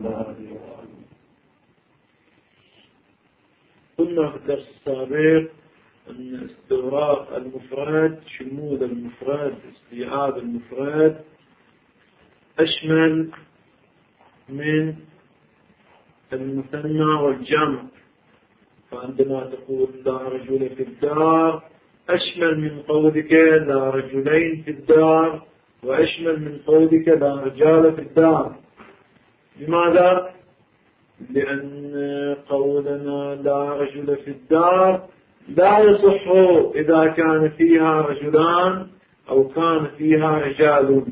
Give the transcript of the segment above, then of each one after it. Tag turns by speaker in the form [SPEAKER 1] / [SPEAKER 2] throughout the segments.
[SPEAKER 1] الله عليه وآله. قلنا في الدرس السابق أن استغراق المفرد، شمول المفرد، استيعاب المفرد أشمل من المثنى والجمع. فعندما تقول لا رجل في الدار أشمل من قولك لا رجلين في الدار، وأشمل من قولك لا رجال في الدار. لماذا؟ لأن قولنا لا رجل في الدار لا يصح إذا كان فيها رجلان أو كان فيها رجال،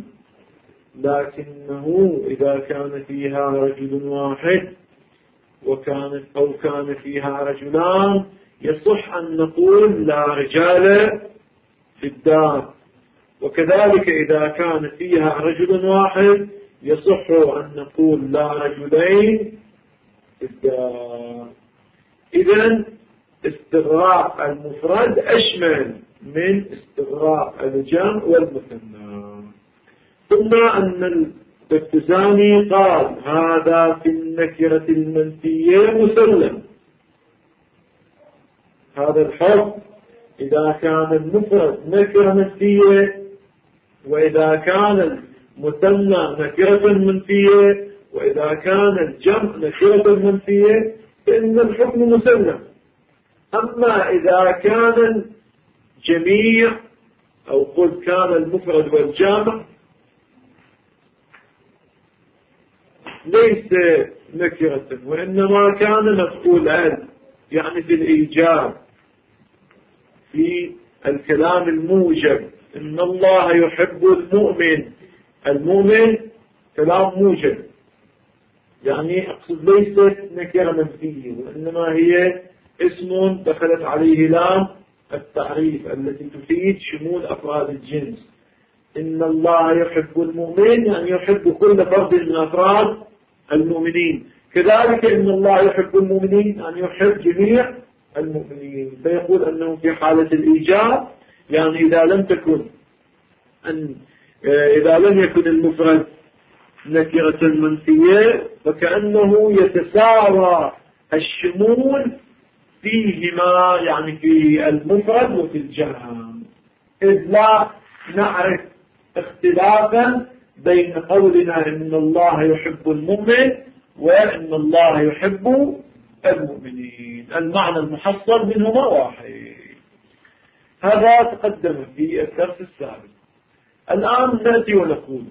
[SPEAKER 1] لكنه إذا كان فيها رجل واحد أو كان فيها رجلان يصح أن نقول لا رجال في الدار. وكذلك إذا كان فيها رجل واحد يصح أن نقول لا رجلين في الدار. إذن استغراق المفرد أشمل من استغراق الجمع والمثنى. ثم أن التفتزاني قال هذا في النكرة المنفية مسلم. هذا الحكم إذا كان المفرد نكرة منفية، وإذا كان المثنى نكرة منفية، وإذا كان الجمع نكرة منفية، فإن الحكم مسلم. أما إذا كان الجميع أو قل كان المفرد والجمع ليس نكرة وإنما كان مفعول ال، يعني في الإيجاب، في الكلام الموجب إن الله يحب المؤمن. المؤمن كلام موجب، يعني أقصد ليست نكرة منفية وإنما هي اسم دخلت عليه لام التعريف التي تفيد شمول أفراد الجنس. إن الله يحب المؤمن يعني يحب كل فرد من أفراد المؤمنين. كذلك إن الله يحب المؤمنين يعني يحب جميع المؤمنين. فيقول أنه في حالة الإيجاب، يعني إذا لم يكن المفرد نكرة منفية فكأنه يتساوى الشمول فيهما، يعني في المفرد وفي الجمع، إذ لا نعرف اختلافا بين قولنا إن الله يحب المؤمن وإن الله يحب المؤمنين. المعنى المحصل منهما واحد. هذا تقدم في الدرس السابق. الآن نأتي ونقول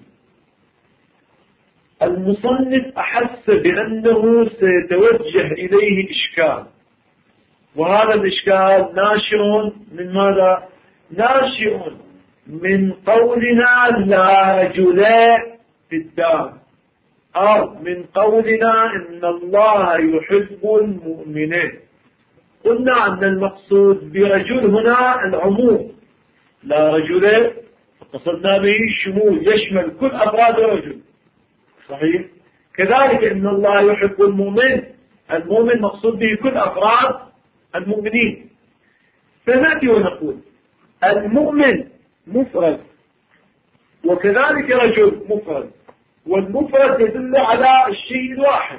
[SPEAKER 1] المصنف أحس بأنه سيتوجه إليه إشكال، وهذا الإشكال ناشئ من ماذا؟ ناشئ من قولنا لا رجلا في الدار، أو من قولنا إن الله يحب المؤمنين. قلنا أن المقصود برجل هنا العموم، لا رجل قصدنا به الشمول يشمل كل أفراد الرجل، صحيح؟ كذلك إن الله يحب المؤمن، المؤمن مقصود به كل أفراد المؤمنين. فنأتي ونقول المؤمن مفرد وكذلك رجل مفرد، والمفرد يدل على الشيء الواحد.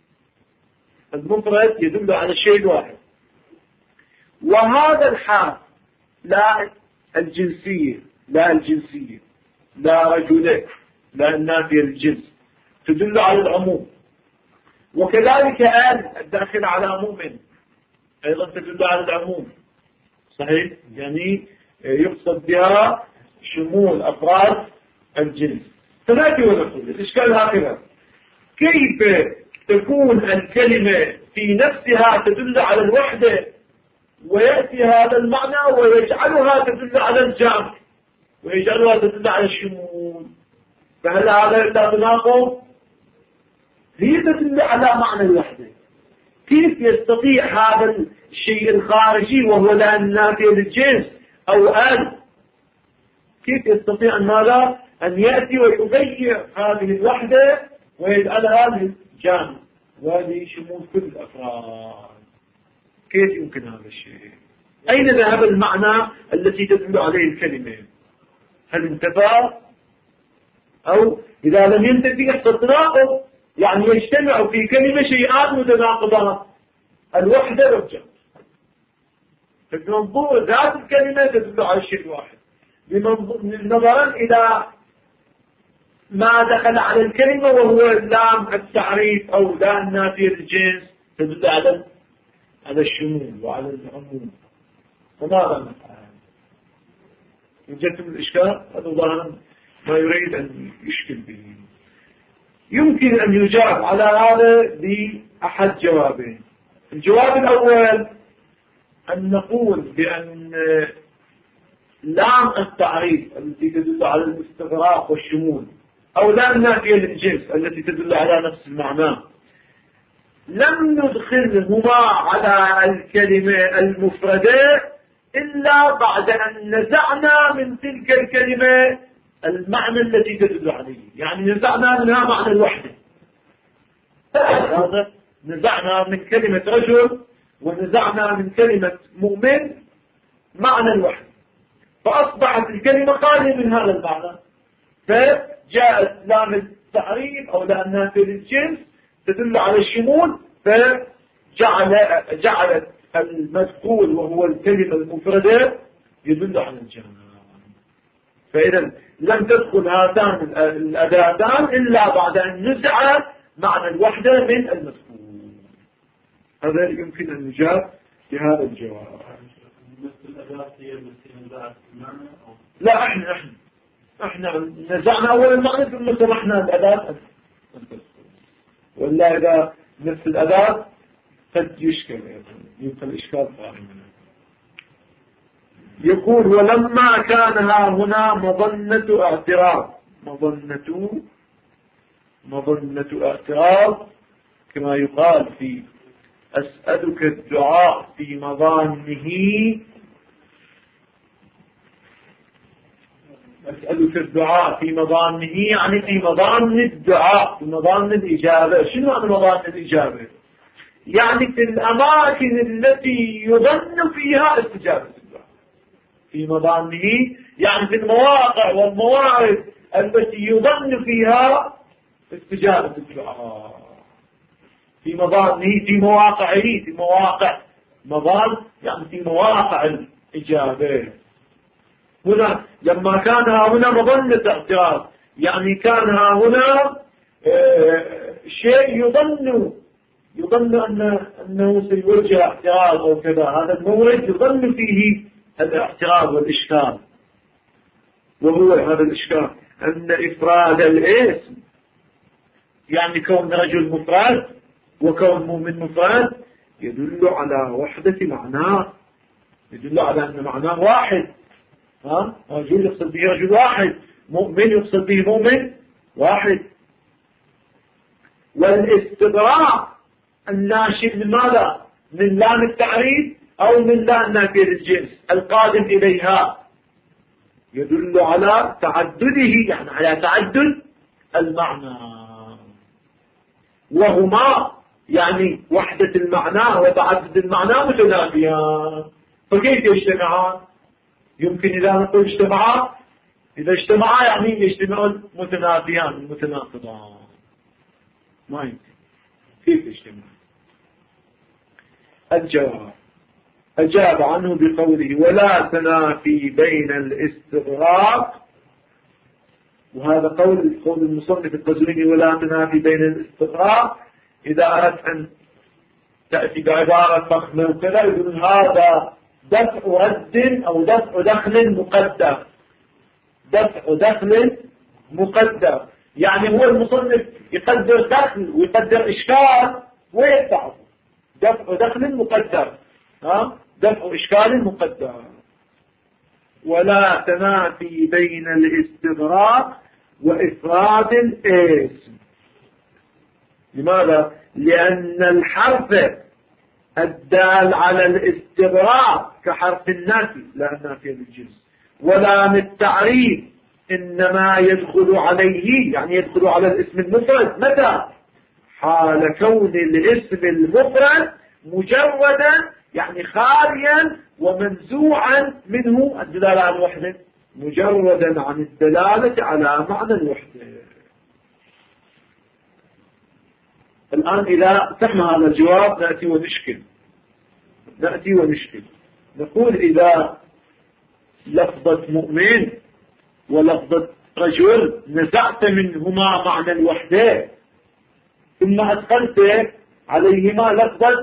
[SPEAKER 1] المفرد يدل على الشيء الواحد. وهذا الحال لا الجنسية، لا رجل، لا النافية للجنس، تدل على العموم. وكذلك الداخل على مؤمن أيضا تدل على العموم، صحيح؟ يعني يقصد بها شمول أفراد الجنس. فنأتي ونقول الإشكال هكذا: كيف تكون الكلمة في نفسها تدل على الوحدة ويأتي هذا المعنى ويجعلها تدل على الجمع ويجعلها تدل على الشمول؟ فهل هذا إلا تناقض؟ هي تدل على معنى الوحدة. كيف يستطيع هذا الشيء الخارجي وهو لا النافية للجنس أو كيف يستطيع أن يأتي ويغير هذه الوحدة ويجعلها للجمع ولشمول كل الأفراد؟ كيف يمكن هذا الشيء؟ أين ذهب المعنى التي تدل عليه الكلمة؟ هل انتفى؟ أو إذا لم ينتفي يحصل تناقض، يعني يجتمع في كلمة شيئان متناقضان، الوحدة والجمع. بمنظور ذات الكلمة تدل على الشيء الواحد، نظرا إلى ما دخل على الكلمة وهو لام التعريف أو لام النافية للجنس تدل على الشمول وعلى العموم. فماذا نفعل؟ وجدتم الإشكال؟ هذا ظاهرا ما يريد أن يشكل به. يمكن أن يجاب على هذا بأحد جوابين. الجواب الأول أن نقول بأن لام التعريف التي تدل على الاستغراق والشمول أو لام النافية للجنس التي تدل على نفس المعنى لم ندخلهما على الكلمة المفردة إلا بعد أن نزعنا من تلك الكلمة المعنى التي تدل عليه، يعني نزعنا منها معنى الوحدة. هذا نزعنا من كلمة رجل ونزعنا من كلمة مؤمن معنى الوحدة، فأصبحت الكلمة خالية من هذا المعنى، فجاءت لام التعريف أو لام النافية للجنس تدل على الشمول، فجعلت المذكور وهو الكلمة المفردة يدل على الجمع. فإذا لم تدخل هاتان الأداتان إلا بعد أن نزع معنى الوحدة من المذكور. هذا يمكن أن يجاب بهذا الجواب. لا، احنا نزعنا أول المعنى ثم سمحنا الأداة، ولا إذا نفس الأداة قد يشكل، يبقى الإشكال قائما. يقول ولما كان هنا مظنة اعتراض كما يقال في أسألك الدعاء في مظانه، أسألك الدعاء في مظانه يعني في مظان الدعاء، في مظان الإجابة. شنو معنى مظان الإجابة؟ يعني في الأماكن التي يظن فيها استجابة الدعاء. في مظانه يعني في المواقع والموارد التي يظن فيها استجابة الدعاء. في مظانه في مواقعه، في مواقع مظان يعني في مواقع الإجابة. هنا لما كان هنا مظنة اعتراض يعني كان هنا شيء يظن أنه سيوجه اعتراض أو كذا، هذا المورد يظن فيه الاعتراض والإشكال، وهو هذا الإشكال أن إفراد الاسم يعني كون رجل مفرد وكون مؤمن مفرد يدل على وحدة معناه، يدل على أن معناه واحد. رجل يقصد به رجل واحد، مؤمن يقصد به مؤمن واحد. والاستغراق الناشئ من ماذا؟ من لام التعريف أو من لام نافية الجنس القادم إليها يدل على تعدده، يعني على تعدد المعنى، وهما يعني وحدة المعنى وتعدد المعنى متنافيان، فكيف يجتمعان؟ يمكن إذا نقول اجتمعا، إذا اجتمعا يعني يجتمعون متنافيان متناقضان، ما يمكن. كيف يجتمعان؟ الجواب أجاب عنه بقوله ولا تنافي بين الاستغراق، وهذا قول المصنف القزويني ولا تنافي بين الاستغراق. إذا أردت أن تأتي بعبارة فخمة وكذا يقولون هذا دفع رد أو دفع دخل مقدر، دفع دخل مقدر، يعني هو المصنف يقدر دخل ويقدر إشكال ويدفعه، دفع دخل مقدر، دفع إشكال مقدر. ولا تنافي بين الاستغراق وإفراد الاسم. لماذا؟ لأن الحرف الدال على الاستغراق كحرف النافي لا نافي للجنس، ولام التعريف إنما يدخل عليه يعني يدخل على الاسم المفرد متى؟ حال كون الاسم المفرد مجردا يعني خاليا ومنزوعا منه الدلالة على الوحدة، مجردا عن الدلالة على معنى الوحدة. الآن إذا تم هذا الجواب نأتي ونشكل نقول إذا لفظة مؤمن ولفظة رجل نزعت منهما معنى الوحدة ثم أدخلت عليهما لفظة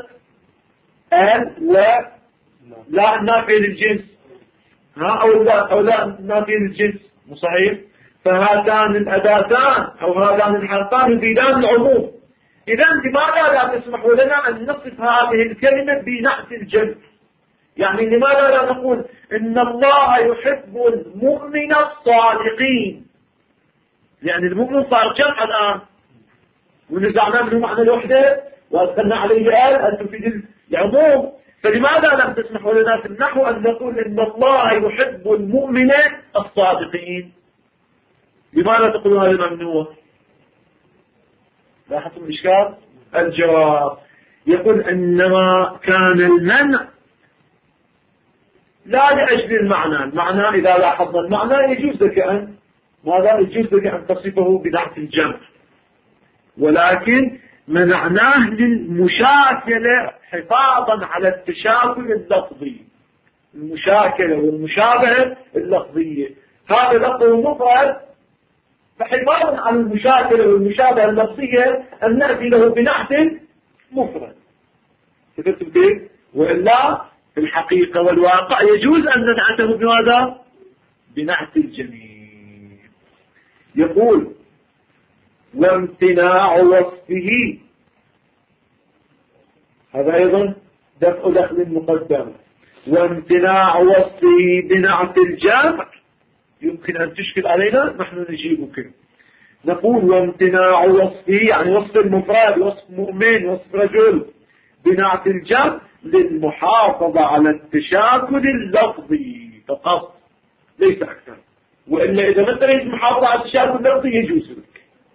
[SPEAKER 1] ولا نافية للجنس أو لا نافية للجنس صحيح. فهاتان الأداتان أو هذان الحرفان يفيدان العموم. إذا لماذا لا تسمحوا لنا أن نصف هذه الكلمة بنعت الجمع؟ يعني لماذا لا نقول إن الله يحب المؤمن الصادقين؟ يعني المؤمن صار جمع الآن ونزعنا منه معنى الوحدة وأدخلنا عليه أن تفيد العموم. فلماذا لم تسمحوا لنا في النحو أن نقول إن الله يحب المؤمن الصادقين؟ لماذا تقولون هذا ممنوع؟ لاحظتم الإشكال؟ الجواب يقول إنما كان المنع لا لأجل المعنى إذا لاحظنا المعنى يجوز لك أن تصفه بنعت الجمع، ولكن منعناه للمشاكلة حفاظا على التشاكل اللفظي، المشاكلة والمشابهة اللفظية. هذا لفظ مفرد فحفاظا على المشاكلة والمشابهة اللفظية أن نأتي له بنعت مفرد. فكرتم كيف؟ وإلا في الحقيقة والواقع يجوز أن ننعته بماذا؟ بنعت الجميع. يقول وامتناع وصفه، هذا أيضا دخل المقدمة. وامتناع وصفه بنعت الجمع يمكن أن تشكل علينا، نحن نجيبك. نقول وامتناع وصفه يعني وصف المفرد، وصف مؤمن، وصف رجل بنعت الجمع للمحافظة على التشاكل اللفظي فقط ليس أكثر. وإلا إذا ما تريد المحافظة على التشاكل اللفظي يجوز لك.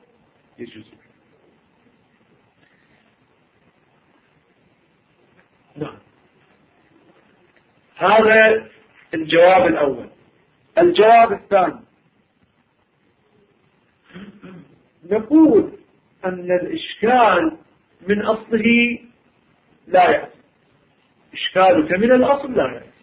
[SPEAKER 1] نعم. هذا الجواب الأول. الجواب الثاني نقول أن الإشكال من أصله لا يأتي، إشكالك من الأصل لا يأتي.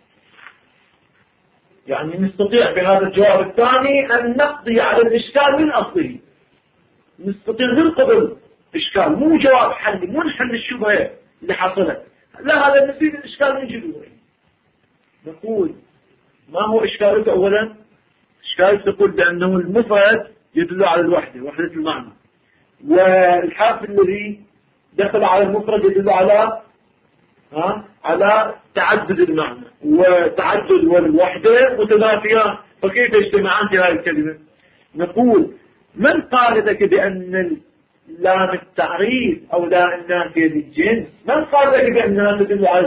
[SPEAKER 1] يعني نستطيع بهذا الجواب الثاني أن نقضي على الإشكال من أصله، نستطيع ننقض الإشكال، مو جواب حل، مو نحل الشبهة اللي حصلت، لا، هذا نفيد الإشكال من جذوره. نقول ما هو إشكالك أولا؟ إشكالك تقول بأنه المفرد يدل على الوحدة، وحدة المعنى، والحرف الذي دخل على المفرد يدل على تعدد المعنى، وتعدد والوحدة متنافيان، فكيف يجتمعان في هذه الكلمة؟ نقول من قال لك بأن لام التعريف أو لا النافية للجنس، من قال لك بأنها تدل على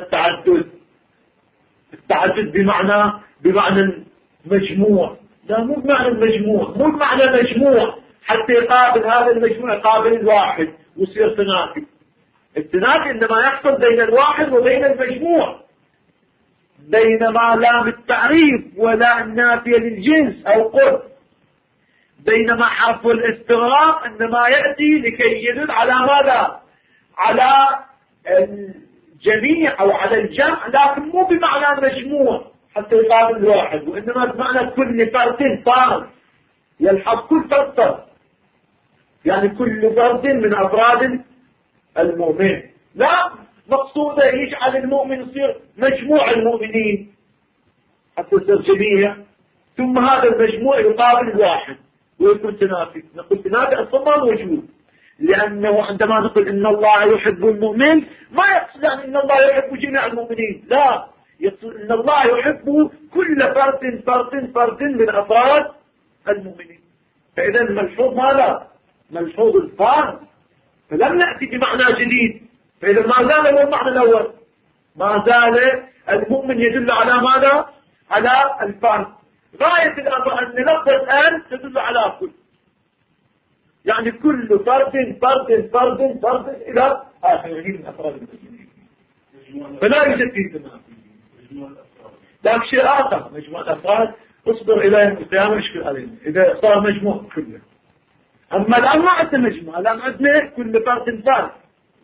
[SPEAKER 1] التعدد بمعنى المجموع؟ لا، مو بمعنى المجموع، مو بمعنى مجموع حتى يقابل هذا المجموع يقابل الواحد ويصير تنافي. التنافي إنما يحصل بين الواحد وبين المجموع، بينما لام التعريف ولا النافية للجنس أو قرب، بينما حرف الاستغراق إنما يأتي لكي يدل على ماذا؟ على الجميع أو على الجمع، لكن مو بمعنى مجموع حتى يقابل الواحد، وإنما بمعنى كل فرد فرد يلحظ كل فرد، يعني كل فرد من أفراد المؤمن. لا، مقصوده يجعل المؤمن يصير مجموع المؤمنين حتى يصير جميع، ثم هذا المجموع يقابل الواحد ويكون تنافي. نقول تنافي أصلا موجود، لأنه عندما نقول إن الله يحب المؤمن ما يقصد يعني إن الله يحب جميع المؤمنين، لا، يقصد إن الله يحب كل فرد من أفراد المؤمنين. فإذا ملحوظ ماذا؟ ملحوظ الفرد، فلم نأتي بمعنى جديد. فإذا ما زال هو المعنى الأول، ما زال المؤمن يدل على ماذا؟ على الفرد. غاية الأمر أن لفظة الآن تدل على كل، يعني كل فرد إلى آخره من أفراد المسلمين، فلا يوجد فيه تنافي. لكن شيء آخر، مجموعة الأفراد اصبر إلى يوم القيامة يشكل علينا إذا صار مجموع كله. أما الآن ما عندنا مجموعة، الآن عندنا كل فرد فرد،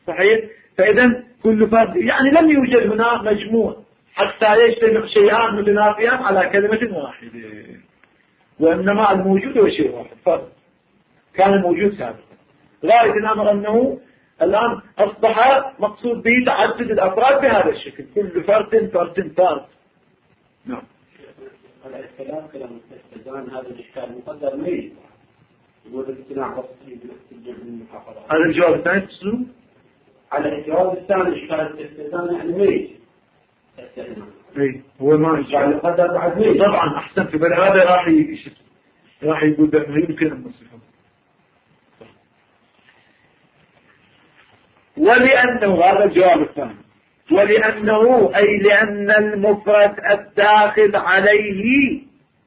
[SPEAKER 1] صحيح. فإذا كل فرد يعني لم يوجد هنا مجموع حتى يجتمع شيئان متنافيان على كلمة واحدة، وإنما الموجود هو شيء واحد فرد كان موجود سابقا، غاية الأمر أنه الآن أصبح مقصود به تعدد الأفراد بهذا الشكل، كل فرد فرد فرد. نعم.
[SPEAKER 2] على الكلام كلام الاستخدام هذا الإشكال مقدر ميت يقول الاقتناع بسيط بالاستخدام المحافظة.
[SPEAKER 1] هذا الجواب الثاني تسلو
[SPEAKER 2] على الجواب الثاني إشكال الاستخدام يعني ميت.
[SPEAKER 1] اي هو ما
[SPEAKER 2] يعني مقدر بعد ميت.
[SPEAKER 1] طبعا أحسنت، بل هذا راح يقول بأنه يمكن أن نصفه. ولأنه هذا الجواب الثاني، ولأنه أي لأن المفرد الداخل عليه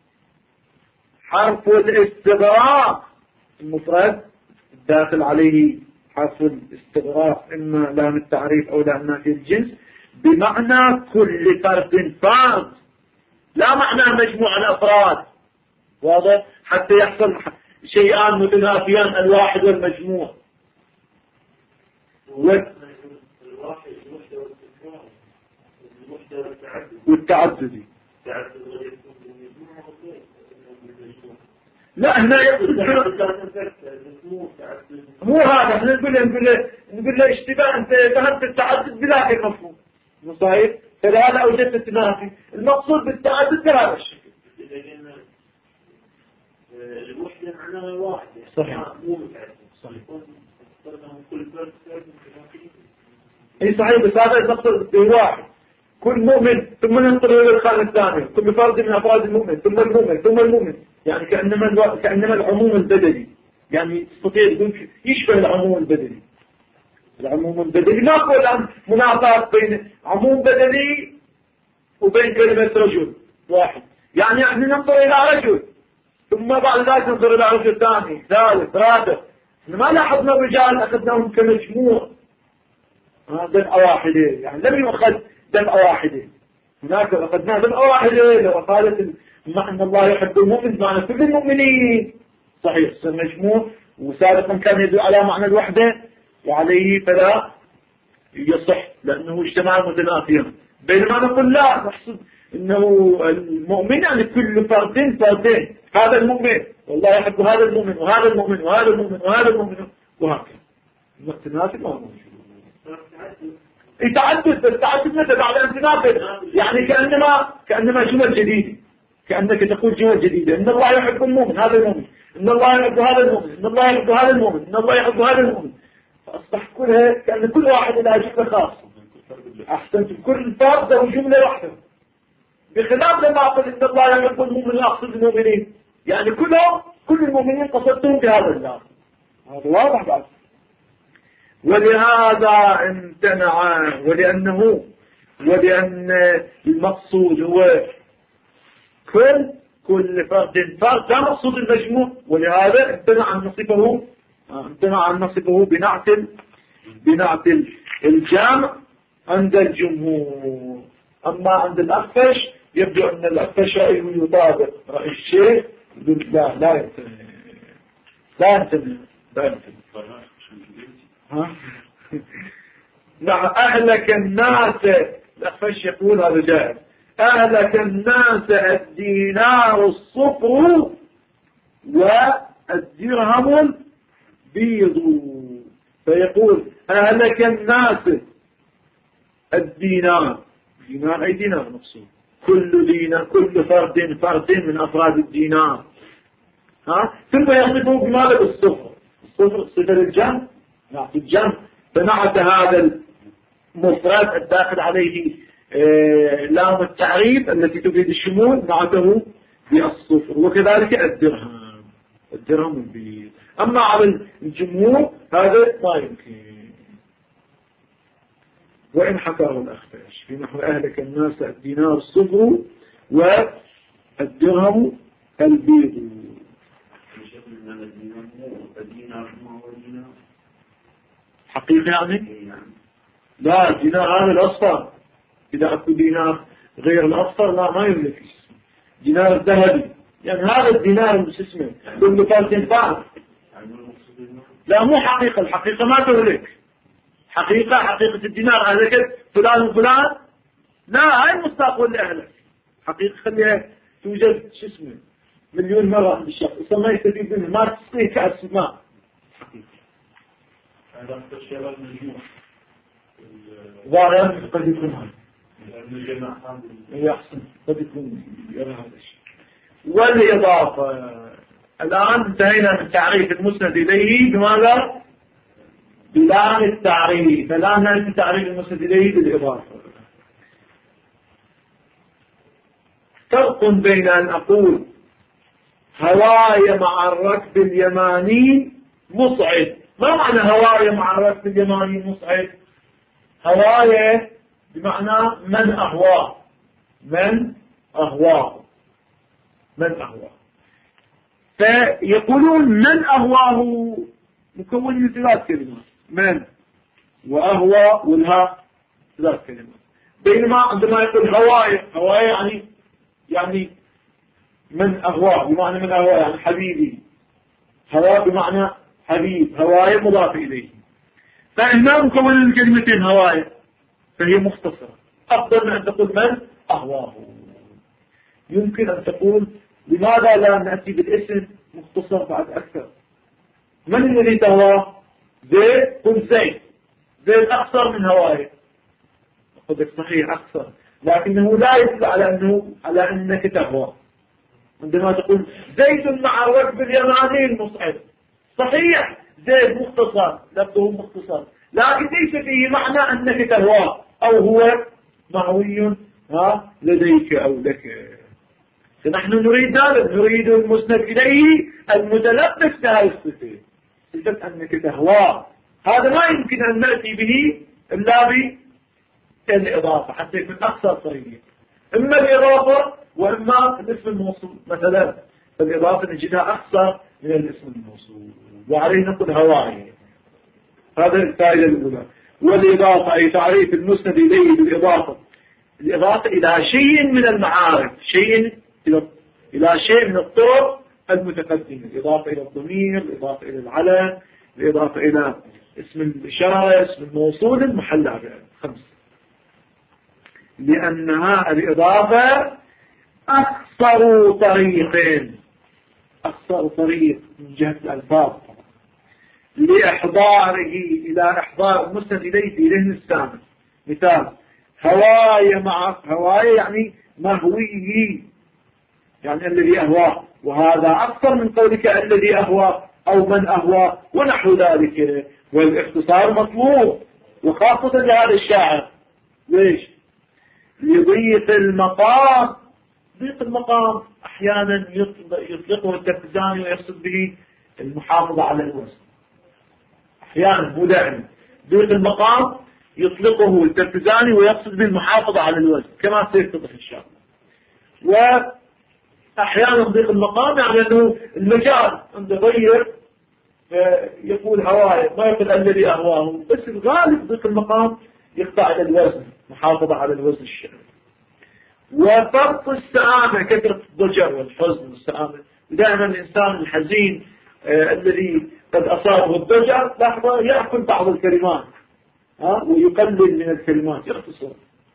[SPEAKER 1] حرف الاستغراق، المفرد الداخل عليه حرف الاستغراق إما لام التعريف أو لام نافي الجنس بمعنى كل فرد فرد، لا معنى مجموع الأفراد، واضح؟ حتى يحصل شيئان متنافيان الواحد والمجموع. والتعددي لا هنا مو هذا، احنا نقول له اشتباه، انت فهمت التعدد بذاك المفهوم صحيح، فلهذا اوجدت التنافي، المقصود بالتعدد بهذا الشكل.
[SPEAKER 3] الوحدة معناها واحدة
[SPEAKER 1] صحيح
[SPEAKER 3] مو متعدد
[SPEAKER 1] صحيح
[SPEAKER 3] كل فرد
[SPEAKER 1] اي صحيح، بس هذا المقصود واحد، كل مؤمن ثم ننتقل الى الخانة الثانية، كل فرد من افراد المؤمن ثم المؤمن ثم المؤمن، يعني كأنما العموم البدني، يعني تستطيع تقول يشبه العموم البدني. العموم البدني ماكو الآن منافاة بين عموم بدني وبين كلمة رجل واحد، يعني احنا ننظر الى رجل ثم بعد ذلك ننظر الى رجل ثاني ثالث رابع، ما لاحظنا الرجال اخذناهم كمجموع دفعة واحدة، يعني لم يؤخذ دفعة واحدة، هناك أخذناه دفعة واحدة لو قالت أن الله يحب المؤمن معنى كل المؤمنين صحيح مجموع، وسابقا كان يدل على معنى الوحدة وعليه فلا يصح لأنه اجتماع متنافيا، بينما نقول لا نحسب أنه المؤمن يعني كل فردين فردين، هذا المؤمن والله يحب هذا المؤمن وهذا المؤمن وهذا المؤمن وهذا المؤمن وهكذا متنافي ما موجود. يتعدد التعدد متى بعد أن تنافذ، يعني كأنما جمل جديدة، كأنك تقول جمل جديدة، إن الله يحب المؤمن هذا المؤمن، إن الله يحب هذا المؤمن، إن الله يحب هذا المؤمن، إن الله يحب هذا المؤمن، فأصبح كلها كأن كل واحد له جملة خاصة. أحسنت، كل فرد له جملة واحدة، بخلاف لما أقول إن الله يحب المؤمن أقصد المؤمنين، يعني كل المؤمنين قصدتهم بهذا الله، هذا واضح بعد. ولهذا امتنع، ولأن المقصود هو كل فرد فرد، لا مقصود المجموع، ولهذا امتنع أن نصفه بنعت الجامع عند الجمهور. أما عند الأخفش يبدو أن الأخفش رأيه يطابق رأي الشيخ، لا يمتنع نعم. أهلك الناس، الأخفش يقول هذا جائز، أهلك الناس الدينار الصفر والدرهم البيض، فيقول أهلك الناس الدينار، دينار أي دينار مقصود، كل فرد من أفراد الدينار، ثم يصفه بماذا؟ بالصفر، الصفر صفر الجمع، نعت الجمع، فنعت هذا المفرد الداخل عليه لام التعريف التي تفيد الشمول نعته بالصفر، وكذلك الدرهم البيض. أما على الجمهور هذا ما يمكن، وإن حكاه الأخفش في نحو أهلك الناس الدينار الصفر والدرهم البيض. حقيقة يعني؟ لا، الدينار هذا الأصفر، إذا أكو دينار غير الأصفر لا ما يملك دينار الذهبي، يعني هذا الدينار اسمه كل فرد فرد، لا مو حقيقة، الحقيقة ما تملك، حقيقة الدينار هذا فلان وفلان، لا، هاي المستقبل لأهلك حقيقة خليها توجد شو اسمه مليون مرة عند الشخص وصلنا يستفيد منه ما تستطيع كأس ماء حقيقة.
[SPEAKER 3] هذا الشيء المجموع
[SPEAKER 1] ظاهرا قد يكون هذا
[SPEAKER 3] الجماعة
[SPEAKER 1] يحسن قد يكون يرى هذا الشيء. والإضافة الآن انتهينا من تعريف المسند إليه بماذا؟ بلام التعريف. الآن نأتي تعريف المسند إليه بالإضافة. فرق بين أن أقول هواي مع الركب اليماني مصعد. ما معنى هواي مع الركب اليماني مصعد؟ هواي بمعنى من أهواه، من أهواه، من أهواه. فيقولون من أهواه مكون من 3 كلمات، من وأهوى والها 3 كلمات. بينما عندما يقول هواي يعني من أهواه بمعنى من أهواه يعني حبيبي، هواه بمعنى حبيب، هواي مضاف إليه. فهنا مكون من كلمتين هواي فهي مختصرة. أفضل من أن تقول من أهواه. يمكن أن تقول لماذا لا نأتي بالاسم مختصر بعد أكثر؟ من الذي تهواه؟ زيد. قل زيد. زيد أقصر من هواي. أقول لك صحيح أقصر، لكنه لا يدل على أنك تهواه. عندما تقول زيد مع الركب اليماني المصعد، صحيح زيد مختصر، لفظه مختصر، لكن ليس فيه معنى أنك تهواه أو هو مهوي لديك أو لك. فنحن نريد ذلك، نريد المسند إليه المتلبس بهذه الصفة، صفة أنك تهواه. هذا ما يمكن أن نأتي به إلا بالإضافة حتى يكون أكثر صريح. إما الإضافة وإما الاسم الموصول. مثلا الإضافة نجدها أكثر من الاسم الموصول، وعليه نقول هواي. هذا الفائدة الأولى. والإضافة أي تعريف المسند إليه بالإضافة، الإضافة إلى شيء من المعارف، إلى شيء من الطرق المتقدمة، الإضافة إلى الضمير، الإضافة إلى العلم، الإضافة إلى اسم الإشارة، اسم الموصول، المحل على 5. لأنها الإضافة أقصر طريق من جهة الألفاظ لإحضاره إلى إحضار المسند إليه في ذهن السامع. مثال هواي يعني مهويه، يعني الذي أهواه، وهذا أكثر من قولك الذي أهواه أو من أهواه ونحو ذلك. والاختصار مطلوب، وخاصة لهذا الشاعر. ليش؟ لضيق المقام. ضيق المقام أحيانا يطلقه التركزاني ويقصد به المحافظة على الوزن. أحيانا مو دائما. ضيق المقام يطلقه التركزاني ويقصد به المحافظة على الوزن كما سيتضح إن شاء الله. وأحيانا ضيق المقام يعني أنه المجال عنده ضيق يقول هواي ما يقول الذي أهواه، بس الغالب ضيق المقام يقطع إلى الوزن، محافظة على الوزن الشرعي. وفرط السآمة، كثرة الضجر والحزن والسآمة. دائما الإنسان الحزين الذي قد أصابه الضجر لحظة يأكل بعض الكلمات ويقلل من الكلمات، يختصر.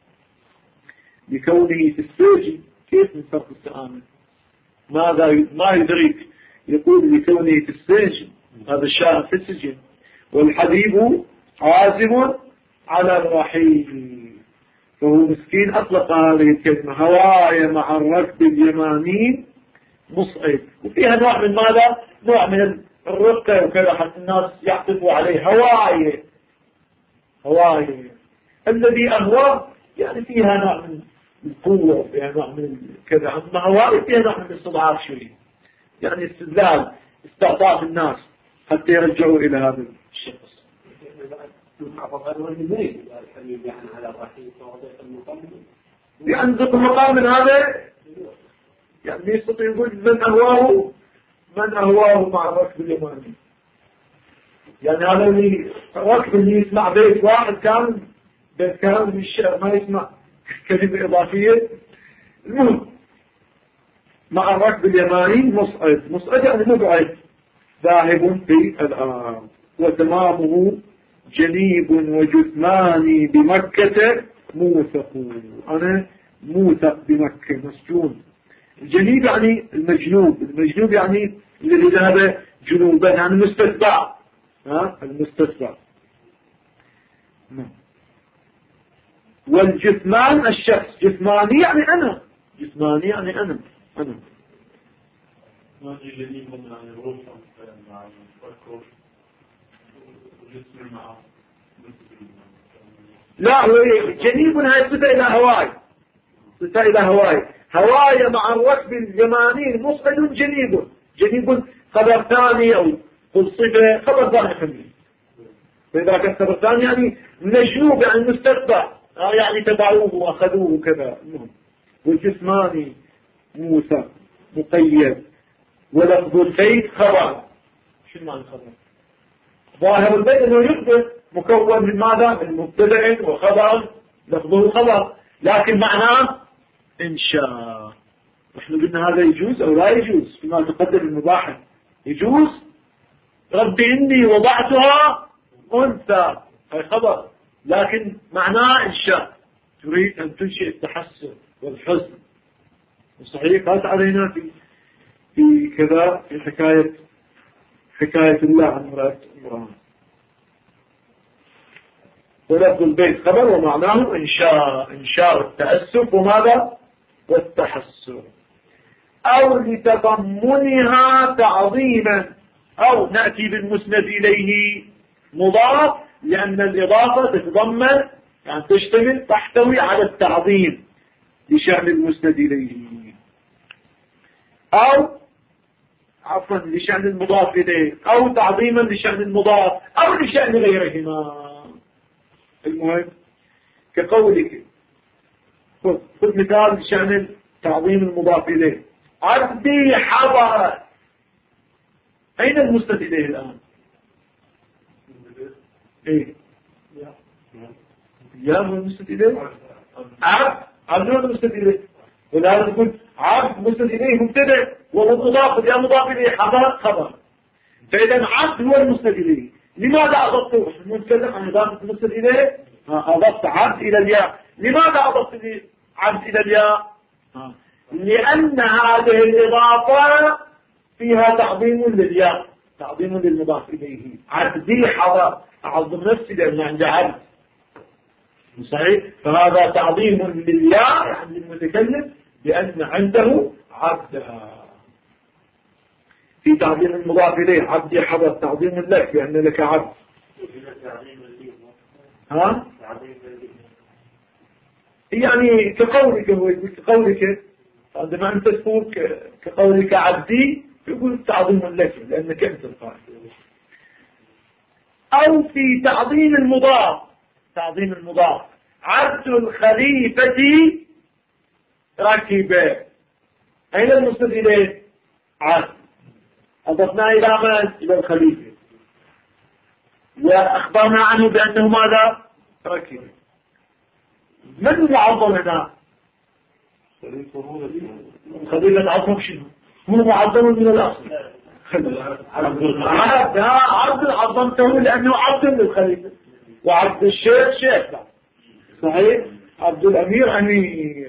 [SPEAKER 1] لكونه في السجن كيف من فرط السآمة؟ ما يدرك. يقول لكونه في السجن، هذا الشاعر في السجن، والحبيب عازم على الرحيل. فهو مسكين أطلق هذه الكلمة هواي مع الركب اليماني مصعد، وفيها نوع من ماذا؟ نوع من الرقة وكذا، حتى الناس يعطفوا عليه هواي الذي أهوى، يعني فيها نوع من القوة، فيها نوع من كذا. أما هواي فيها نوع من الاستضعاف شوي، يعني استدلال، استعطاف الناس حتى يرجعوا إلى هذا الشخص. يعني ضيق المقام من هذا، يعني يستطيع يقول من أهواه مع الركب اليماني. يعني هذا الركب اللي يسمع بيت واحد كان بيت كلام من الشعر ما يسمع كلمة إضافية. المهم مع الركب اليماني مصعد يعني مبعد، ذاهب في الأرض. وتمامه جنيب وجثماني بمكة موثق. أنا موثق بمكة مسجون. الجنيب يعني المجنوب، المجنوب يعني الذي ذهب جنوبا، يعني المستتبع، المستتبع. والجثمان الشخص، جثماني يعني أنا، جثماني يعني أنا.
[SPEAKER 3] ما في جنيب يعني روح مع الفكر وجسم مع
[SPEAKER 1] لا، جنيب هاي صفة إلى هواي، صفة إلى هواي، هواي مع الركب اليماني مصعد جنيب. جنيب خبر ثاني أو قل صفة خبر ثاني خميس. فإذا كان خبر ثاني يعني مجنوب يعني مستتبع، يعني تبعوه وأخذوه كذا. والجسماني موسى مقيد. ولفظ البيت خبر. شو معنى خبر؟ ظاهر البيت انه يخبر، مكون من ماذا؟ من مبتدأ وخبر، لفظه خبر، لكن معناه انشاء. نحن قلنا هذا يجوز او لا يجوز فيما تقدم المباحث. يجوز. ربي اني وضعتها انثى، هي خبر، لكن معناه انشاء، تريد ان تنشئ التحسن والحزن. وصحيح قالت علينا في كذا، في حكاية الله عن امرأة عمران. ولفظ البيت خبر ومعناه إنشاء التأسف وماذا؟ والتحسن. أو لتضمنها تعظيما، أو نأتي بالمسند إليه مضاف، لأن الإضافة تتضمن يعني تشتمل تحتوي على التعظيم لشأن المسند إليه، أو عفوا لشأن المضاف إليه، أو تعظيما لشأن المضاف، أو لشأن غيرهما. المهم كقولك، خذ مثال لشأن تعظيم المضاف إليه. عبدي حضر، أين المسند إليه الآن؟ إيه؟ يا هو المسند إليه؟ عبد هو المسند إليه، ولهذا نقول عبد مسند إليه مبتدأ وهو مضاف، يا مضاف إليه حضر خبر. فإذا عبد هو المسند إليه. لماذا أضفته؟ نتكلم عن إضافة المسند إليه، أضفت عبد إلى الياء. لماذا أضفت عبد إلى الياء؟ لأن هذه الإضافة فيها تعظيم للياء، تعظيم للمضاف إليه. عبدي حضر، أعظم نفسي لأن عندي عبد، صحيح؟ فهذا تعظيم للياء يعني المتكلم لأن عنده عبدا. في تعظيم المضاف إليه عبدي حضر، تعظيم لك لأن لك عبد. يعني كقولك، هو يقول كقولك عندما أنت تقول كقولك عبدي، يقول تعظيم لك لأنك أنت القائل. أو في تعظيم المضاف، تعظيم المضاف عبد الخليفة ركب. أين المسند إليه؟ عبد، أضفنا إلى من؟ إلى الخليفة، وأخبرنا عنه بأنه ماذا؟ ركب. من المعظم هنا؟ خليفة عظم شنو؟ هو معظم من الأصل. عبد عظمته لأنه عبد للخليفة، وعبد الشيخ شيخ، صحيح؟ عبد الأمير أمير.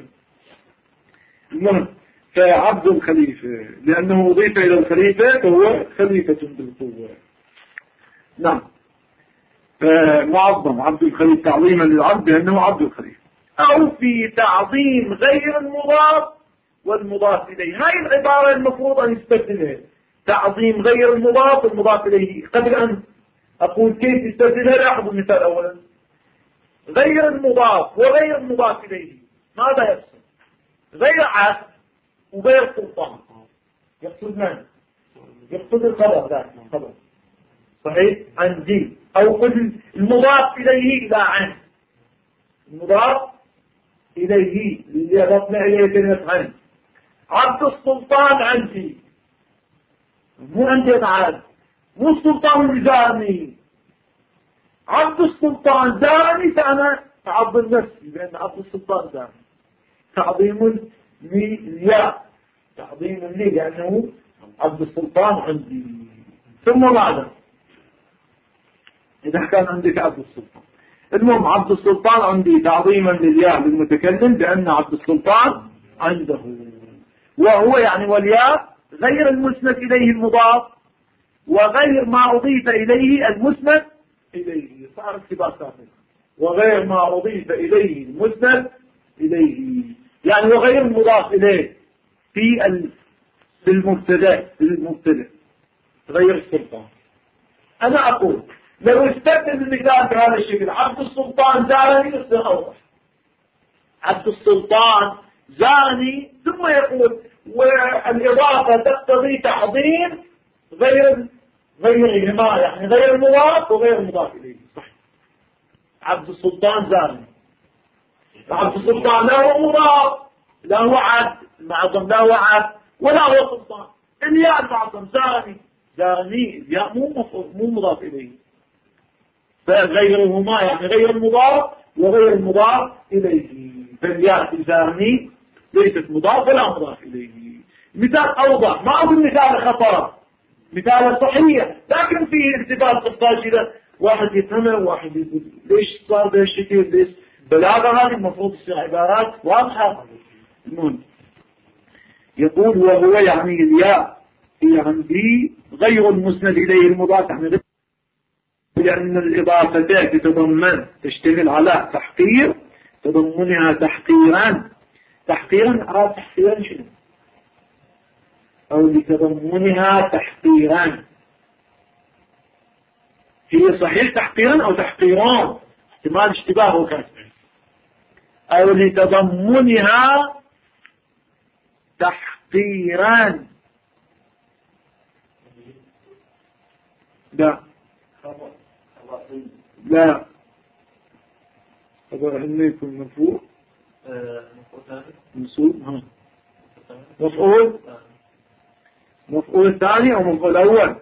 [SPEAKER 1] فعبد الخليفة لأنه أضيف إلى الخليفة فهو خليفة بالقوة. نعم، معظم عبد الخليفة تعظيما للعبد لأنه عبد الخليفة. أو في تعظيم غير المضاف والمضاف إليه. هاي العبارة المفروض أن يستبدلها، تعظيم غير المضاف والمضاف إليه. قبل أن أقول كيف يستبدلها لاحظوا المثال أولا. غير المضاف وغير المضاف إليه ماذا يقصد؟ غير عبد وغير سلطان. يقصد من؟ يقصد الخبر ذاك الخبر، صحيح؟ عندي. أو قل المضاف إليه إلى عن، المضاف إليه اللي أضفنا إليه كلمة عن. عبد السلطان عندي، مو عندي عبد، مو السلطان اللي زارني. عبد السلطان زارني فأنا أعظم نفسي لأن عبد السلطان زارني. تعظيم لي الياء، تعظيم لي لأنه عبد السلطان عندي. ثم ماذا؟ إذا كان عندك عبد السلطان. المهم عبد السلطان عندي تعظيما للياء للمتكلم بأن عبد السلطان عنده، وهو يعني والياء غير المسند إليه المضاف وغير ما أضيف إليه المسند إليه، صار اقتباسات، وغير ما أضيف إليه المسند إليه يعني وغير المضاف إليه في المبتدأ غير السلطان. أنا أقول لو استبدل المثال بهذا الشكل، عبد السلطان زارني، يصير أوضح. عبد السلطان زاني، ثم يقول والإضافة تقتضي تعظيم غيرهما، يعني غير المضاف وغير المضاف إليه. صحيح. عبد السلطان زاني، عبد السلطان لا هو مضاف، لا هو عبد المعظم، لا هو عبد ولا هو سلطان. الياء المعظم زاني الياء مو مضاف إليه، فغيرهما يعني غير المضاف وغير المضاف إليه. فالياء زاني ليست مضاف ولا مضاف إليه. مثال أوضح، ما أقول مثال خطر، مثال صحيح لكن فيه التباس بالطاجرة، واحد يفهمه وواحد يقول ليش صار بهالشكل، ليش بلاغة هذه المفروض تصير عبارات واضحة. المهم يقول وهو يعني الياء هي عندي غير المسند إليه المضاف، يعني لأن الإضافة تتضمن تشتغل على تحقير، تضمنها تحقيرا تحقيرا شنو؟ أو لتضمنها تحقيرا، هي صحيح تحقيرا أو تحقيران، احتمال اشتباه وكذا، أو لتضمنها تحقيرا. لا خبر أنه يكون مرفوع منصوب، مفعول الثاني أو مفعول الأول.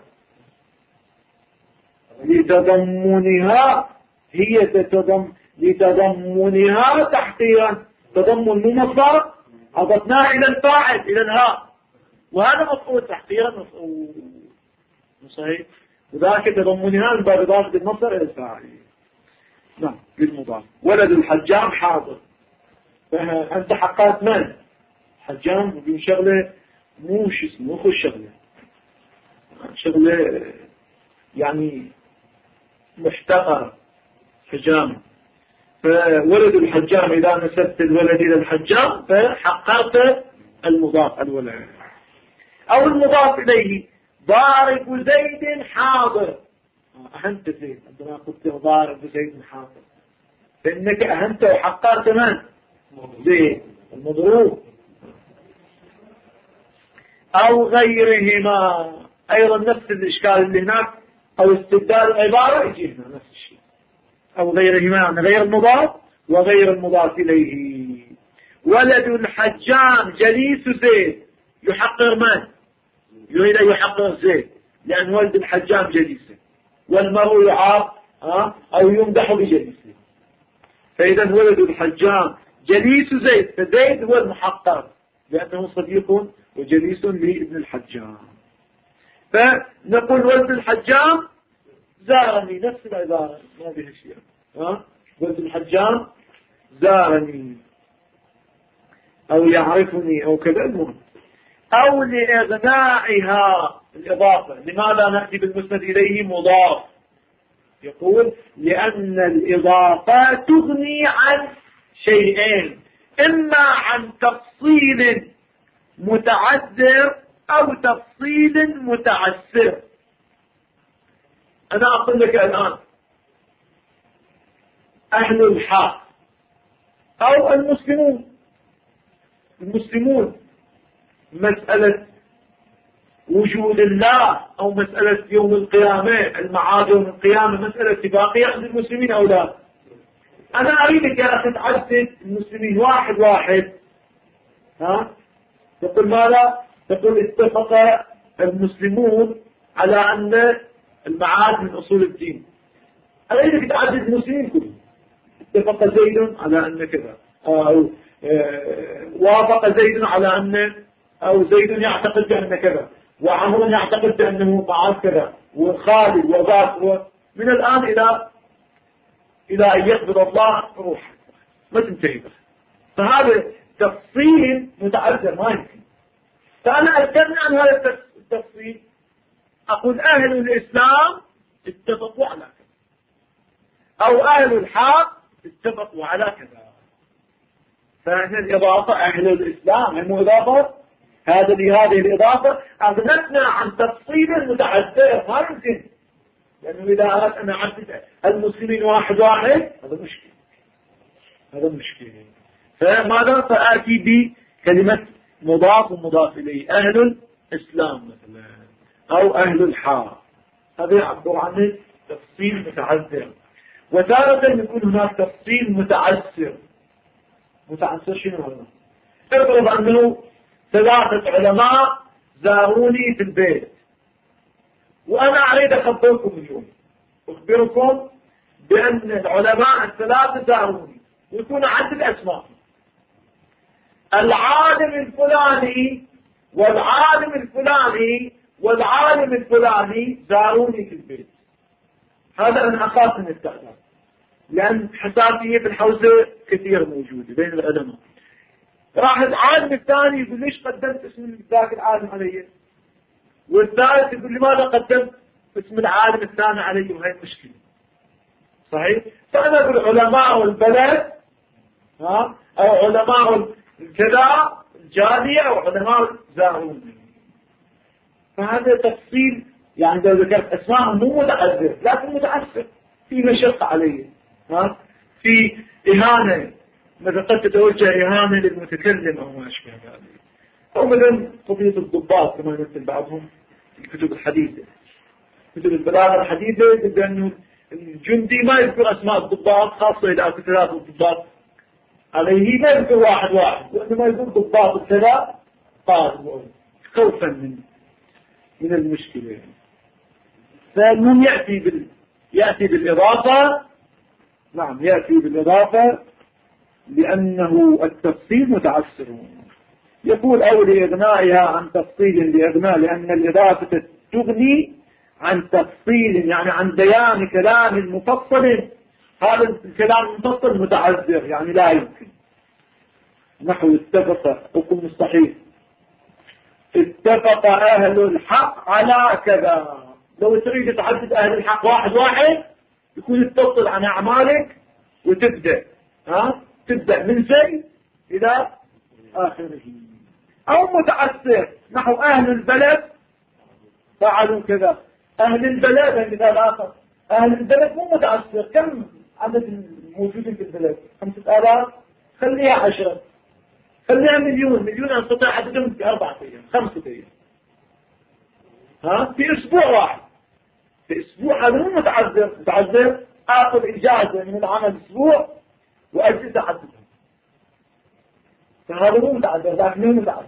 [SPEAKER 1] لتضمنها هي لتضمنها تحقيرا، تضمن من مصدر أضفناه إلى الفاعل إلى الهاء، وهذا مفعول تحقيرا مفعول صحيح، وذاك تضمنها من باب إضافة المصدر إلى الفاعل. نعم للمضاف. ولد الحجام حاضر، فأنت حقات من؟ حجام بدون شغلة، مو شو اسمه خو شغلة يعني محتقر حجام. فولد الحجام إذا نسبت الولد إلى الحجام فحقرت المضاف الولد. أو المضاف إليه ضارب زيد حاضر، أهنت زيد عندما قلت ضارب زيد حاضر، فإنك أهنت وحقرت من؟ زيد المضروب. أو غيرهما أيضا نفس الإشكال اللي هناك، أو استبدال العبارة يجي هنا نفس الشيء. أو غيرهما يعني غير المضاف وغير المضاف إليه. ولد الحجام جليس زيد يحقر من؟ يريد أن يحقر زيد، لأن ولد الحجام جليسه، والمرء يعاب أو يمدح بجليسه. فإذا ولد الحجام جليس زيد، فزيد هو المحقر لأنه صديق وجليس لابن الحجام. فنقول ولد الحجام زارني، نفس العبارة ما بها شيء. ولد الحجام زارني أو يعرفني أو كذا. المهم أو لإغنائها الإضافة. لماذا نأتي بالمسند إليه مضاف؟ يقول لأن الإضافة تغني عن شيئين، إما عن تفصيل متعذر أو تفصيل متعسر. أنا أقول لك الآن أهل الحق أو المسلمون مسألة وجود الله أو مسألة يوم القيامة، المعاد يوم القيامة، مسألة اتفاقية عند المسلمين أو لا؟ أنا أريدك يا أخي تعدد المسلمين واحد تقول ماذا؟ تقول اتفق المسلمون على أن المعاد من أصول الدين. أريدك تعدد المسلمين كلهم. اتفق زيد على أن كذا، أو وافق زيد على أن، أو زيد يعتقد بأن كذا، وعمر يعتقد بأنه معاد كذا، وخالد وباكر من الآن إلى أن يقبض الله روحه، ما تنتهي بس. فهذا تفصيل متعذر ما يمكن. فأنا أتكلم عن هذا التفصيل، أقول أهل الإسلام اتفقوا على كذا، أو أهل الحق اتفقوا على كذا. فهنا الإضافة أهل الإسلام هم إضافة، هذه الإضافة أغنتنا عن تفصيل متعذر ما يمكن. لأنه إذا أردت أن أعدد المسلمين واحد هذا مشكلة. فماذا فآتي بكلمة مضاف ومضاف إليه، أهل الإسلام مثلا أو أهل الحق، هذا يعبر عن تفصيل متعذر. وتارة يكون هناك تفصيل متعسر. متعسر شنو هذا؟ افرض أنه 3 علماء زاروني في البيت، وأنا أريد أخبركم اليوم، أخبركم بأن العلماء 3 زاروني، ويكون عدد أسماء، العالم الفلاني والعالم الفلاني والعالم الفلاني زاروني في البيت. هذا أنا أخاف من التعداد، لأن حساسية في الحوزة كثير موجودة بين العلماء. راح العالم الثاني يقول ليش قدمت اسم ذاك العالم علي، والثالث يقول لماذا قدمت اسم العالم الثاني علي، وهي مشكلة. صحيح؟ فأنا أقول علماء البلد أو علماء كذا الجالية أو علماء زاروني. فهذا تفصيل، يعني لو ذكرت أسماء مو متعذر لكن متعسر، في مشقة عليه، في إهانة، مثلا قد تتوجه إهانة للمتكلم أو ما أشبه ذلك. أو مثلا قضية الضباط كما يمثل بعضهم في الكتب الحديثة، كتب البلاغة الحديثة، بأنه الجندي ما يذكر أسماء الضباط، خاصة إذا أكو 3 ضباط عليه ما يذكر واحد، وإنما يقول ضباط كذا قال خوفا من المشكلة. فالمهم يأتي بالإضافة. نعم، يأتي بالإضافة لأنه التفصيل متعسر. يقول أو لإغنائها عن تفصيل لإغناء، لأن الإضافة تغني عن تفصيل، يعني عن بيان كلام مفصل. هذا الكلام المفصل متعذر، يعني لا يمكن. نحو اتفق، حكم مستحيل، اتفق أهل الحق على كذا. لو تريد تعدد أهل الحق واحد يكون تفصل عن أعمالك وتبدأ تبدأ من شيء إلى آخره. أو متعسر، نحو أهل البلد فعلوا كذا. أهل البلد مثال آخر، أهل البلد مو متعسر. كم عدد الموجودين في البلد؟ 5000، خليها 10، خليها مليون أستطيع عددهم في 4 أيام 5 أيام، في أسبوع واحد. في أسبوع هذا مو متعذر. آخذ إجازة من العمل أسبوع وأجلس أعددهم. فهذا مو متعذر، لكن مو متعذر.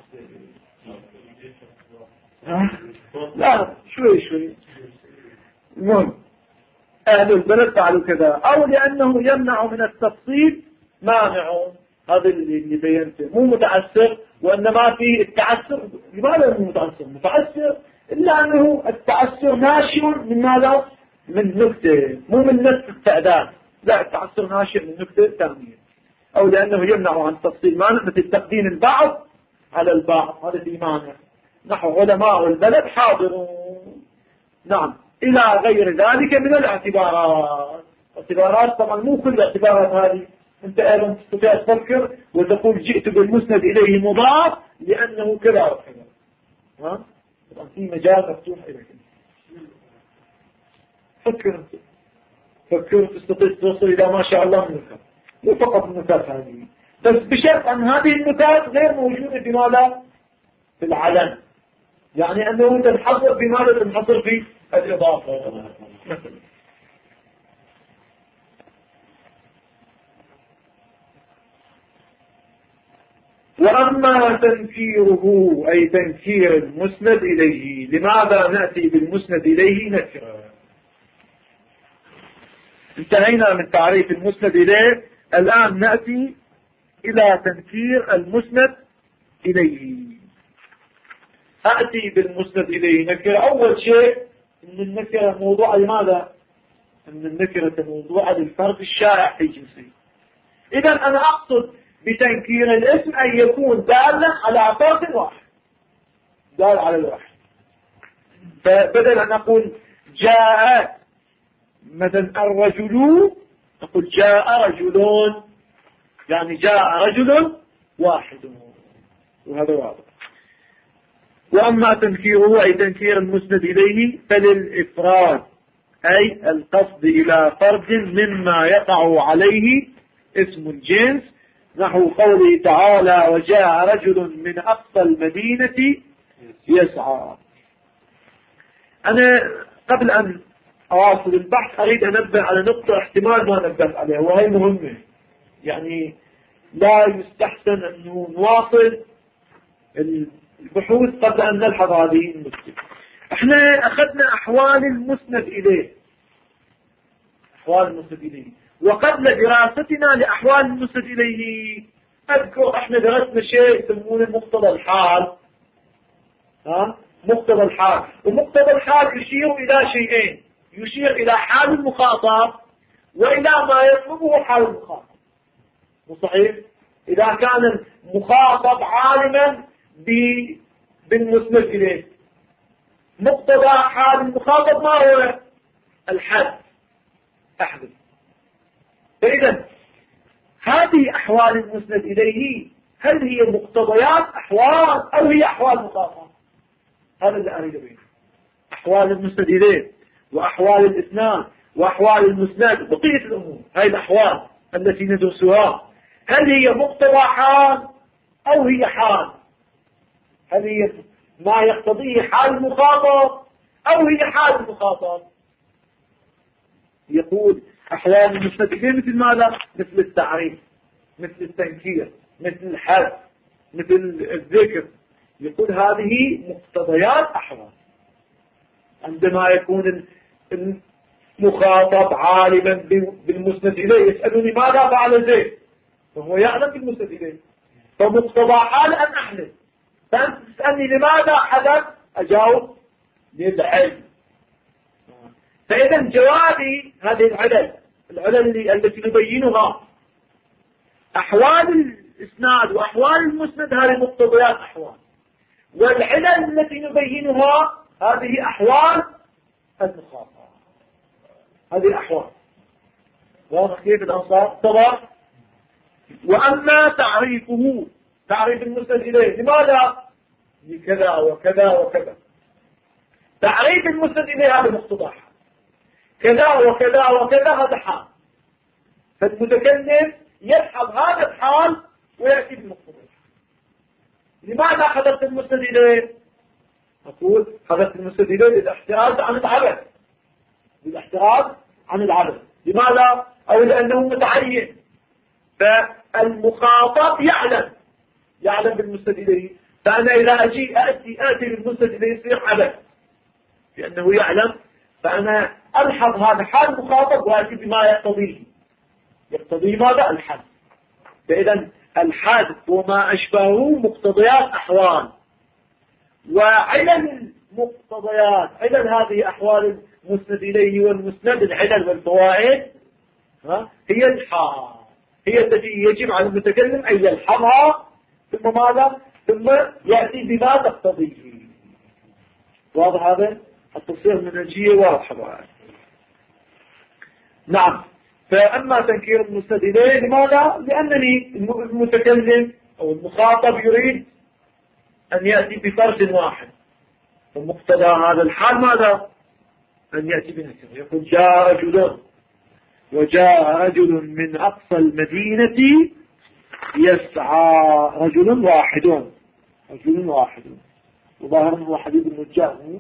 [SPEAKER 1] لا، شوي. المهم أهل البلد فعلوا كذا. أو لأنه يمنع من التفصيل مانع، هذا اللي بينته، مو متعسر وإنما فيه التعسر. لماذا مو متعسر إلا أنه التعسر ناشئ من ماذا؟ من نكتة، مو من نفس التعداد. لا، التعسر ناشئ من نكتة ثانية. أو لأنه يمنع عن تفصيل مانع، مثل تقديم البعض على البعض، هذا في مانع. نحو علماء البلد حاضرون. نعم، إلى غير ذلك من الاعتبارات طبعا مو كل الاعتبارات هذه. أنت أيضا تستطيع تفكر وتقول جئت بالمسند إليه مضاف لأنه كذا وكذا. طبعا في مجال مفتوح إليك. فكر تستطيع توصل إلى ما شاء الله من النكات، مو فقط النكات هذه، بس بشرط أن هذه النكات غير موجودة في ماذا؟ في العلن. يعني أنه تنحصر بماذا؟ تنحصر في الإضافة مثلا. وأما تنكيره أي تنكير المسند إليه، لماذا نأتي بالمسند إليه نكرة؟ انتهينا من تعريف المسند إليه، الآن نأتي إلى تنكير المسند إليه. أأتي بالمسند إليه نكرة. أول شيء من النكرة موضوع لماذا؟ أن النكرة موضوعة للفرق الشائع في جنسه. إذا أنا أقصد بتنكير الاسم أن يكون دالا على فرد واحد، دال على الواحد. فبدل أن أقول جاء مثلا الرجل، أقول جاء رجلون، يعني جاء رجل واحد، وهذا واضح. وأما تنكيره أي تنكير المسند إليه فللإفراد، أي القصد إلى فرد مما يقع عليه اسم الجنس، نحو قوله تعالى وجاء رجل من أقصى المدينة يسعى. أنا قبل أن أواصل البحث أريد أن أنبه على نقطة احتمال ما نبه عليها، وهي مهمة. يعني لا يستحسن أن نواصل البحوث قبل أن نلحظ هذه المشكلة. احنا أخذنا أحوال المسند إليه، أحوال المسند إليه، وقبل دراستنا لأحوال المسند إليه أذكر احنا درسنا شيء يسمونه مقتضى الحال. مقتضى الحال، ومقتضى الحال يشير إلى شيئين، يشير إلى حال المخاطب وإلى ما يطلبه حال المخاطب. صحيح؟ إذا كان المخاطب عالما بالمسند إليه، مقتضى حال المخاطب ما هو؟ الحد، أحدث. فإذا هذه أحوال المسند إليه هل هي مقتضيات أحوال أو هي أحوال مخاطب؟ هذا اللي أريد به. أحوال المسند إليه وأحوال الإسناد وأحوال المسند بقية الأمور، هذه الأحوال التي ندرسها هل هي مقتضى حال أو هي حال؟ هل هي ما يقتضيه حال المخاطب أو هي حال المخاطب؟ يقول أحوال المسند إليه مثل ماذا؟ مثل التعريف، مثل التنكير، مثل الحد، مثل الذكر. يقول هذه مقتضيات أحوال. عندما يكون المخاطب عالما بالمسند إليه يسألني ماذا فعل زيد، فهو يعلم بالمسند إليه، فمقتضى حال أن أحلف. فأنت تسألني لماذا حدث، أجاوب للعلم. فإذا جوابي هذه العلل التي نبينها أحوال الإسناد وأحوال المسند، هذه مقتضيات أحوال، والعلل التي نبينها هذه أحوال المخاطب. هذه أحوال واضح كيف الأنصار طبعا. وأما تعريفه، تعريف المسند إليه لماذا؟ لكذا وكذا وكذا. تعريف المسند إليه هذا مقتضى حال، كذا وكذا وكذا هذا حال. فالمتكلم يلحظ هذا الحال ويأتي بالمقتضى. لماذا حدثت المسند إليه؟ أقول حدثت المسند إليه للاحتراز عن العبث، للاحتراز عن العبث. لماذا؟ أو لأنه متعين، فالمخاطب يعلم بالمسند إليه، فأنا إذا آتي بالمسند إليه يصير عبث، لأنه يعلم، فأنا ألحظ هذا حال المخاطب وآتي بما يقتضي ماذا؟ الحد. فإذا الحد وما أشبهه مقتضيات أحوال، وعلل المقتضيات، علل هذه أحوال المسند إليه والمسند، العلل والفوائد هي الحال، هي التي يجب على المتكلم أن يلحظها، ثم ماذا؟ ثم يأتي بما تقتضيه. واضح هذا؟ التصوير المنهجية واضحة. نعم. فأما تنكير المسند إليه لماذا؟ لأنني المتكلم أو المخاطب يريد أن يأتي بفرد واحد، ومقتضى هذا الحال ماذا؟ أن يأتي بنكرة. يقول جاء رجل، وجاء رجل من أقصى المدينة يسعى، رجل واحد، رجل واحد، وظاهر أنه حديث النجار.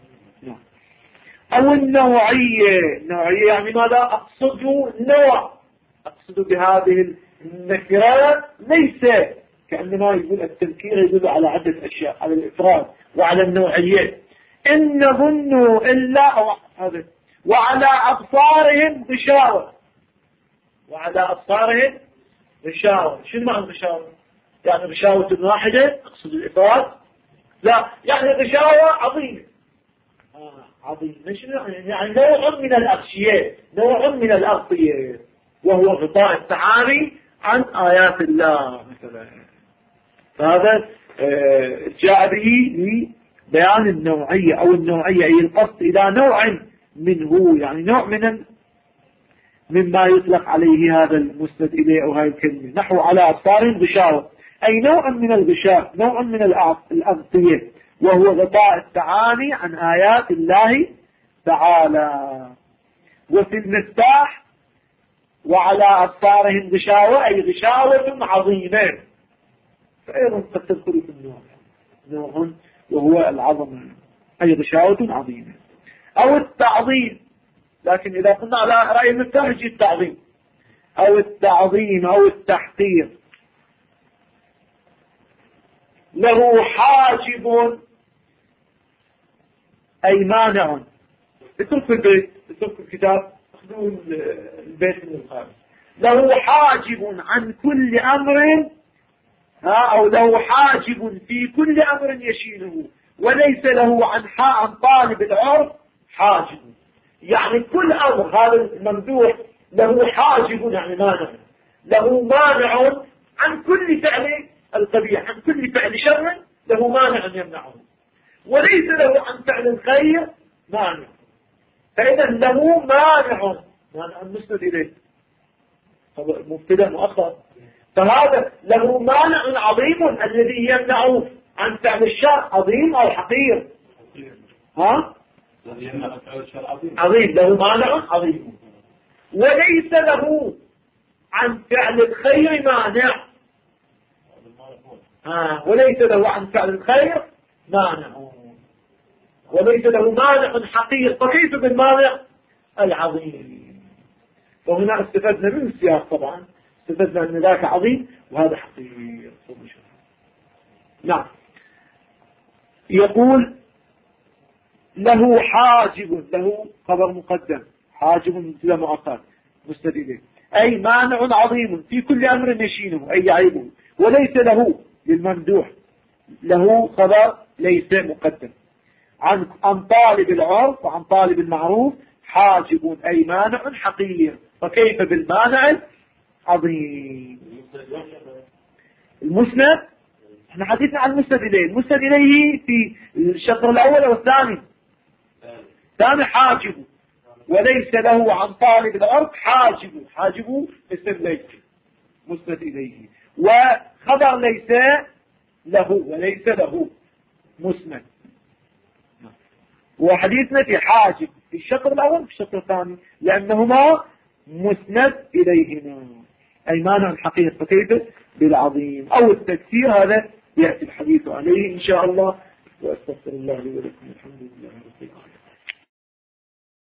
[SPEAKER 1] أو النوعية يعني ماذا؟ أقصد نوع، أقصد بهذه النكرات ليس كأنما يقول التذكير يدل على عدة أشياء، على الإفراد وعلى النوعية. إن ظنوا إلا هذا، وعلى أبصارهم غشاوة، وعلى أبصارهم غشاوة. شنو معنى غشاوة؟ يعني غشاوة واحدة أقصد الإفراد؟ لا، يعني غشاوة عظيمة. عظيم. يعني نوع من الأغشية، نوع من الأغطية، وهو غطاء التعالي عن آيات الله مثلا. فهذا جاء به لبيان النوعية أو النوعية، أي القصد إلى نوع منه، يعني نوع مما يطلق عليه هذا المسند إليه أو هذه الكلمة، نحو على أبصارهم غشاوة، أي نوع من الغشاء، نوع من الأغطية، وهو غطاء التعالي عن آيات الله تعالى. وفي المفتاح وعلى أبصارهم غشاوة، أي غشاوة عظيمة، فأيضا قد تدخل في نوع وهو العظمة، أي غشاوة عظيمة. أو التعظيم، لكن إذا قلنا على رأي المفتاح يجي التعظيم، أو التعظيم أو التحقير. له حاجب، أي مانع. اترك في البيت، اترك في الكتاب، اخذوا البيت من الخارج. له حاجب عن كل أمر، أو له حاجب في كل أمر يشينه، وليس له عن طالب العرف حاجب. يعني كل أمر هذا الممدوح له حاجب، يعني مانع، له مانع عن كل فعل القبيح، عن كل فعل شر له مانع يمنعه، وليس له عن فعل الخير مانع. فإذا له مانع مسند إليه، مبتدا مؤخر. فهذا له مانع عظيم الذي يمنع عن فعل الشر، عظيم أو حقير؟ عظيم، له مانع عظيم. وليس له عن فعل الخير مانع، وليس له عن فعل الخير مانع، وليس له مانع حقير. فكيف بالمانع العظيم؟ وهنا استفدنا من السياق، طبعا استفدنا أن ذاك عظيم وهذا حقير. نعم. يقول له حاجب، له خبر مقدم، حاجب مثل مؤخر مسند إليه، أي مانع عظيم في كل أمر يشينه، أي يعيبه. وليس له للممدوح، له خبر ليس مقدم، عن طالب العرف وعن طالب المعروف حاجب، أي مانع حقير. فكيف بالمانع العظيم؟ المسند، احنا حديثنا عن المسند إليه. المسند إليه في الشطر الأول والثاني، ثاني حاجب، وليس له عن طالب العرف حاجب. حاجب اسم ليس مسند إليه، وخبر ليس له وليس له مسند. وحديثنا في حاجب في الشطر الأول في الشطر الثاني، لأنهما مسند إليهما، أي مانع حقيقي. فكيف بالعظيم؟ أو التكسير، هذا يأتي الحديث عليه إن شاء الله. وأستغفر الله لي ولكم. الحمد لله رب العالمين.